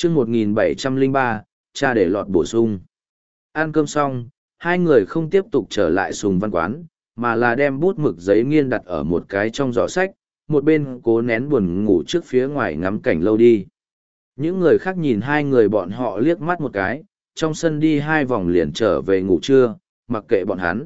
chương 1703, cha để lọt bổ sung. Ăn cơm xong, hai người không tiếp tục trở lại Sùng Văn quán, mà là đem bút mực giấy nghiên đặt ở một cái trong giỏ sách, một bên cố nén buồn ngủ trước phía ngoài ngắm cảnh lâu đi. Những người khác nhìn hai người bọn họ liếc mắt một cái, trong sân đi hai vòng liền trở về ngủ trưa, mặc kệ bọn hắn.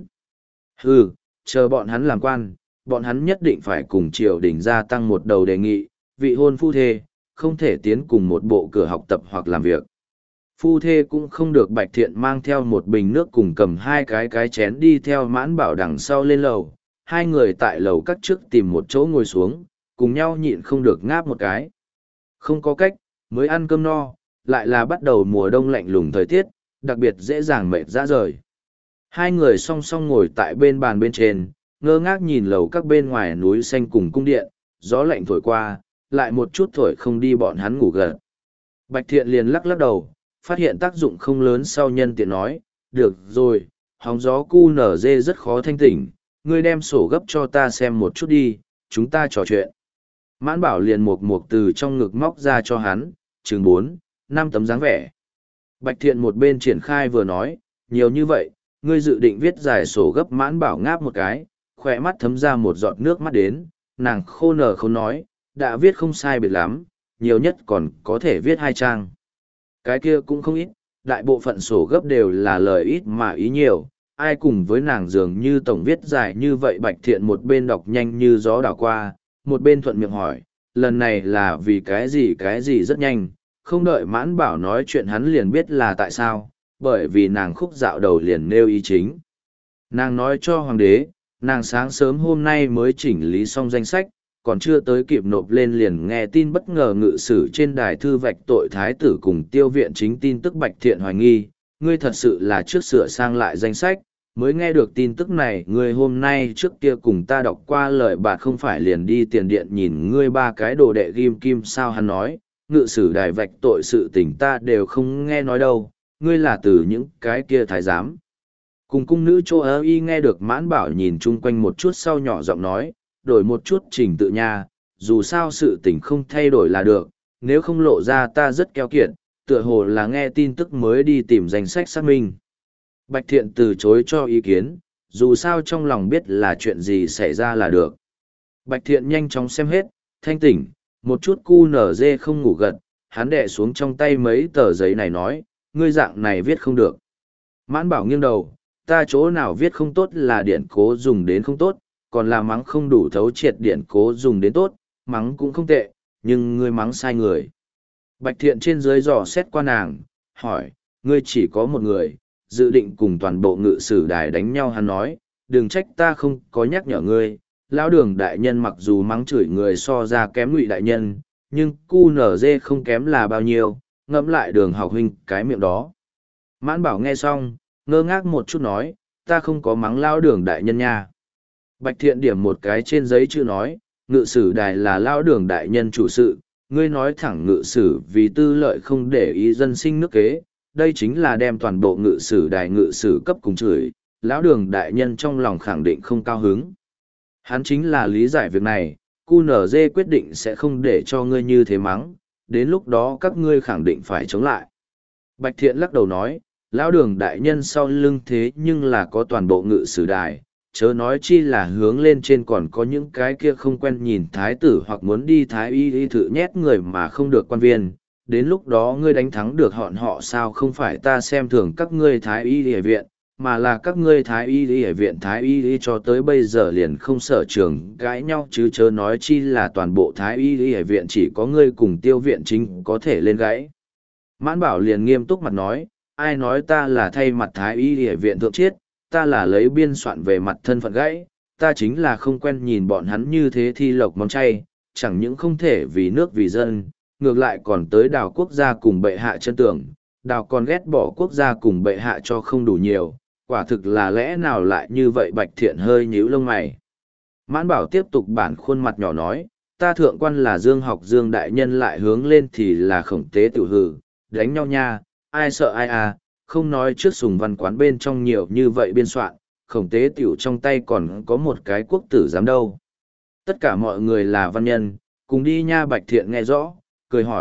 Hừ, chờ bọn hắn làm quan, bọn hắn nhất định phải cùng triều đình gia tăng một đầu đề nghị, vị hôn phu thê, không thể tiến cùng một bộ cửa học tập hoặc làm việc. Phu thê cũng không được Bạch Thiện mang theo một bình nước cùng cầm hai cái chén đi theo Mãn Bảo đằng sau lên lầu. Hai người tại lầu cắt trước tìm một chỗ ngồi xuống, cùng nhau nhịn không được ngáp một cái. Không có cách, mới ăn cơm no, lại là bắt đầu mùa đông lạnh lùng thời tiết, đặc biệt dễ dàng mệt ra rời. Hai người song song ngồi tại bên bàn bên trên, ngơ ngác nhìn lầu các bên ngoài núi xanh cùng cung điện, gió lạnh thổi qua, lại một chút thổi không đi bọn hắn ngủ gật. Bạch Thiện liền lắc lắc đầu, phát hiện tác dụng không lớn sau nhân tiện nói, được rồi, hóng gió cu nở dê rất khó thanh tỉnh, ngươi đem sổ gấp cho ta xem một chút đi, chúng ta trò chuyện. Mãn Bảo liền mộc từ trong ngực móc ra cho hắn, chừng 4, 5 tấm dáng vẻ. Bạch Thiện một bên triển khai vừa nói, nhiều như vậy, ngươi dự định viết giải sổ gấp. Mãn Bảo ngáp một cái, khỏe mắt thấm ra một giọt nước mắt đến, nàng khô nở không nói, đã viết không sai biệt lắm, nhiều nhất còn có thể viết 2 trang. Cái kia cũng không ít, đại bộ phận sổ gấp đều là lời ít mà ý nhiều, ai cùng với nàng dường như tổng viết dài như vậy. Bạch Thiện một bên đọc nhanh như gió đảo qua, một bên thuận miệng hỏi, lần này là vì cái gì rất nhanh, không đợi Mãn Bảo nói chuyện hắn liền biết là tại sao, bởi vì nàng khúc dạo đầu liền nêu ý chính. Nàng nói cho hoàng đế, nàng sáng sớm hôm nay mới chỉnh lý xong danh sách, còn chưa tới kịp nộp lên liền nghe tin bất ngờ ngự sử trên đài thư vạch tội thái tử cùng tiêu viện chính tin tức. Bạch Thiện hoài nghi, ngươi thật sự là trước sửa sang lại danh sách, mới nghe được tin tức này. Ngươi hôm nay trước kia cùng ta đọc qua lời bạt không phải liền đi tiền điện nhìn ngươi 3 cái đồ đệ ghim kim sao? Hắn nói, ngự sử đài vạch tội sự tình ta đều không nghe nói đâu, ngươi là từ những cái kia thái giám. Cùng cung nữ Chỗ Ơ Y nghe được Mãn Bảo nhìn chung quanh một chút sau nhỏ giọng nói, đổi một chút trình tự nha, dù sao sự tình không thay đổi là được, nếu không lộ ra ta rất keo kiệt, tựa hồ là nghe tin tức mới đi tìm danh sách xác minh. Bạch Thiện từ chối cho ý kiến, dù sao trong lòng biết là chuyện gì xảy ra là được. Bạch Thiện nhanh chóng xem hết, thanh tỉnh, một chút cu nở dê không ngủ gật, hắn đè xuống trong tay mấy tờ giấy này nói, ngươi dạng này viết không được. Mãn Bảo nghiêng đầu, ta chỗ nào viết không tốt là điển cố dùng đến không tốt, còn là mắng không đủ thấu triệt, điển cố dùng đến tốt, mắng cũng không tệ, nhưng ngươi mắng sai người. Bạch Thiện trên dưới dò xét qua nàng, hỏi, ngươi chỉ có một người, dự định cùng toàn bộ ngự sử đài đánh nhau? Hắn nói, đừng trách ta không có nhắc nhở ngươi, lão Đường đại nhân mặc dù mắng chửi người so ra kém Ngụy đại nhân, nhưng cu nở dê không kém là bao nhiêu, ngẫm lại Đường học huynh cái miệng đó. Mãn Bảo nghe xong, ngơ ngác một chút nói, ta không có mắng lão Đường đại nhân nha. Bạch Thiện điểm một cái trên giấy chữ nói, ngự sử đài là lão Đường đại nhân chủ sự, ngươi nói thẳng ngự sử vì tư lợi không để ý dân sinh nước kế, đây chính là đem toàn bộ ngự sử đài ngự sử cấp cùng chửi, lão Đường đại nhân trong lòng khẳng định không cao hứng. Hắn chính là lý giải việc này, QNZ quyết định sẽ không để cho ngươi như thế mắng, đến lúc đó các ngươi khẳng định phải chống lại. Bạch Thiện lắc đầu nói, lão Đường đại nhân sau lưng thế nhưng là có toàn bộ ngự sử đài, chớ nói chi là hướng lên trên còn có những cái kia không quen nhìn thái tử hoặc muốn đi thái y thử nhét người mà không được quan viên. Đến lúc đó ngươi đánh thắng được họ sao? Không phải ta xem thường các ngươi thái y y viện, mà là các ngươi thái y y viện thái y cho tới bây giờ liền không sở trường cãi nhau, chứ chớ nói chi là toàn bộ thái y y viện chỉ có ngươi cùng Tiêu viện chính có thể lên gãy. Mãn Bảo liền nghiêm túc mặt nói, ai nói ta là thay mặt thái y y viện thượng triết, ta là lấy biên soạn về mặt thân phận gãy, ta chính là không quen nhìn bọn hắn như thế thi lộc món chay, chẳng những không thể vì nước vì dân, ngược lại còn tới đào quốc gia cùng bệ hạ chân tưởng, đào còn ghét bỏ quốc gia cùng bệ hạ cho không đủ nhiều, quả thực là lẽ nào lại như vậy? Bạch Thiện hơi nhíu lông mày. Mãn Bảo tiếp tục bản khuôn mặt nhỏ nói, ta thượng quan là Dương học Dương đại nhân, lại hướng lên thì là Khổng Tế tiểu hử, đánh nhau nha, ai sợ ai à, không nói trước Sùng Văn quán bên trong nhiều như vậy biên soạn, Khổng Tế tiểu trong tay còn có một cái quốc tử giám đâu. Tất cả mọi người là văn nhân, cùng đi nha. Bạch Thiện nghe rõ, cười hỏi,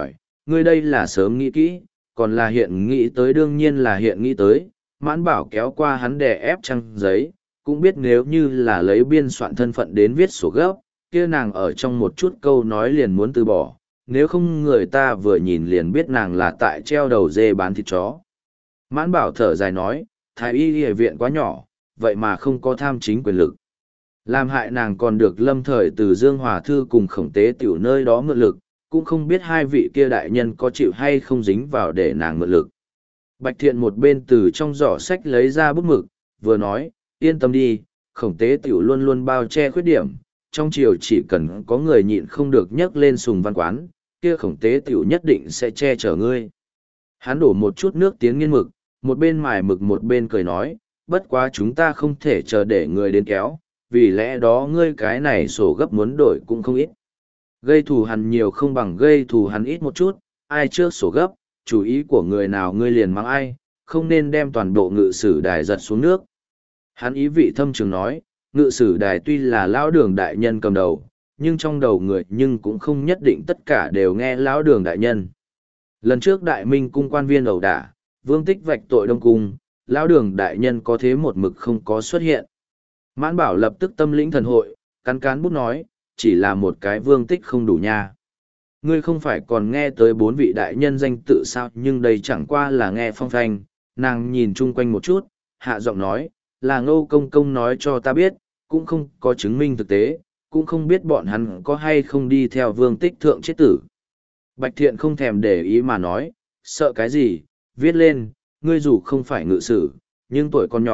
ngươi đây là sớm nghĩ kỹ, còn là hiện nghĩ tới đương nhiên là hiện nghĩ tới, Mãn Bảo kéo qua hắn đè ép trang giấy, cũng biết nếu như là lấy biên soạn thân phận đến viết sổ gấp, kia nàng ở trong một chút câu nói liền muốn từ bỏ, nếu không người ta vừa nhìn liền biết nàng là tại treo đầu dê bán thịt chó. Mãn Bảo thở dài nói, thái y y viện quá nhỏ, vậy mà không có tham chính quyền lực. Làm hại nàng còn được lâm thời từ Dương Hòa Thư cùng khổng tế tiểu nơi đó mượn lực, cũng không biết hai vị kia đại nhân có chịu hay không dính vào để nàng mượn lực. Bạch Thiện một bên từ trong giỏ sách lấy ra bút mực, vừa nói, yên tâm đi, khổng tế tiểu luôn luôn bao che khuyết điểm, trong triều chỉ cần có người nhịn không được nhắc lên Sùng Văn Quán, kia khổng tế tiểu nhất định sẽ che chở ngươi. Hắn đổ một chút nước tiến nghiên mực, một bên mài mực một bên cười nói, bất quá chúng ta không thể chờ để người đến kéo, vì lẽ đó ngươi cái này sổ gấp muốn đổi cũng không ít. Gây thù hắn nhiều không bằng gây thù hắn ít một chút, ai trước sổ gấp, chủ ý của người nào ngươi liền mắng ai, không nên đem toàn bộ ngự sử đài giật xuống nước. Hắn ý vị thâm trường nói, ngự sử đài tuy là lão đường đại nhân cầm đầu, nhưng trong đầu người nhưng cũng không nhất định tất cả đều nghe lão đường đại nhân. Lần trước đại minh cung quan viên ẩu đả, Vương Tích vạch tội Đông Cung, lão đường đại nhân có thế một mực không có xuất hiện. Mãn Bảo lập tức tâm lĩnh thần hội, cắn cán bút nói, chỉ là một cái Vương Tích không đủ nha. Ngươi không phải còn nghe tới 4 vị đại nhân danh tự sao, nhưng đây chẳng qua là nghe phong phanh. Nàng nhìn chung quanh một chút, hạ giọng nói, là Ngô Công Công nói cho ta biết, cũng không có chứng minh thực tế, cũng không biết bọn hắn có hay không đi theo Vương Tích thượng chết tử. Bạch Thiện không thèm để ý mà nói, sợ cái gì, viết lên, ngươi dù không phải ngự sử, nhưng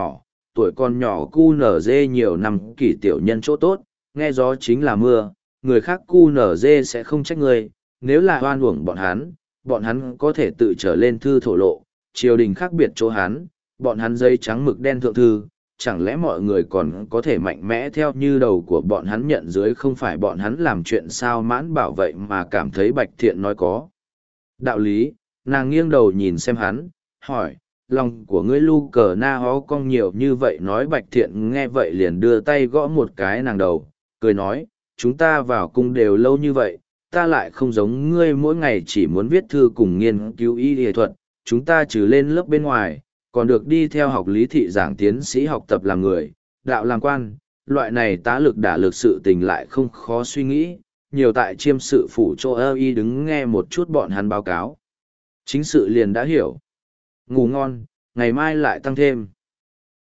tuổi con nhỏ cu nở dê nhiều năm kỷ tiểu nhân chỗ tốt, nghe gió chính là mưa, người khác cu nở dê sẽ không trách ngươi, nếu là hoan uổng bọn hắn có thể tự trở lên thư thổ lộ, triều đình khác biệt chỗ hắn, bọn hắn giấy trắng mực đen thượng thư, chẳng lẽ mọi người còn có thể mạnh mẽ theo như đầu của bọn hắn nhận dưới không phải bọn hắn làm chuyện sao. Mãn Bảo vậy mà cảm thấy Bạch Thiện nói có đạo lý, nàng nghiêng đầu nhìn xem hắn, hỏi, lòng của ngươi lu cờ na hó cong nhiều như vậy. Nói Bạch Thiện nghe vậy liền đưa tay gõ một cái nàng đầu, cười nói, chúng ta vào cung đều lâu như vậy, ta lại không giống ngươi mỗi ngày chỉ muốn viết thư cùng nghiên cứu y y thuật, chúng ta trừ lên lớp bên ngoài, còn được đi theo học lý thị giảng tiến sĩ học tập làm người, đạo làm quan, loại này tá lực đả lực sự tình lại không khó suy nghĩ, nhiều tại chiêm sự phủ chỗ ơ y đứng nghe một chút bọn hắn báo cáo. Chính sự liền đã hiểu. Ngủ ngon, ngày mai lại tăng thêm.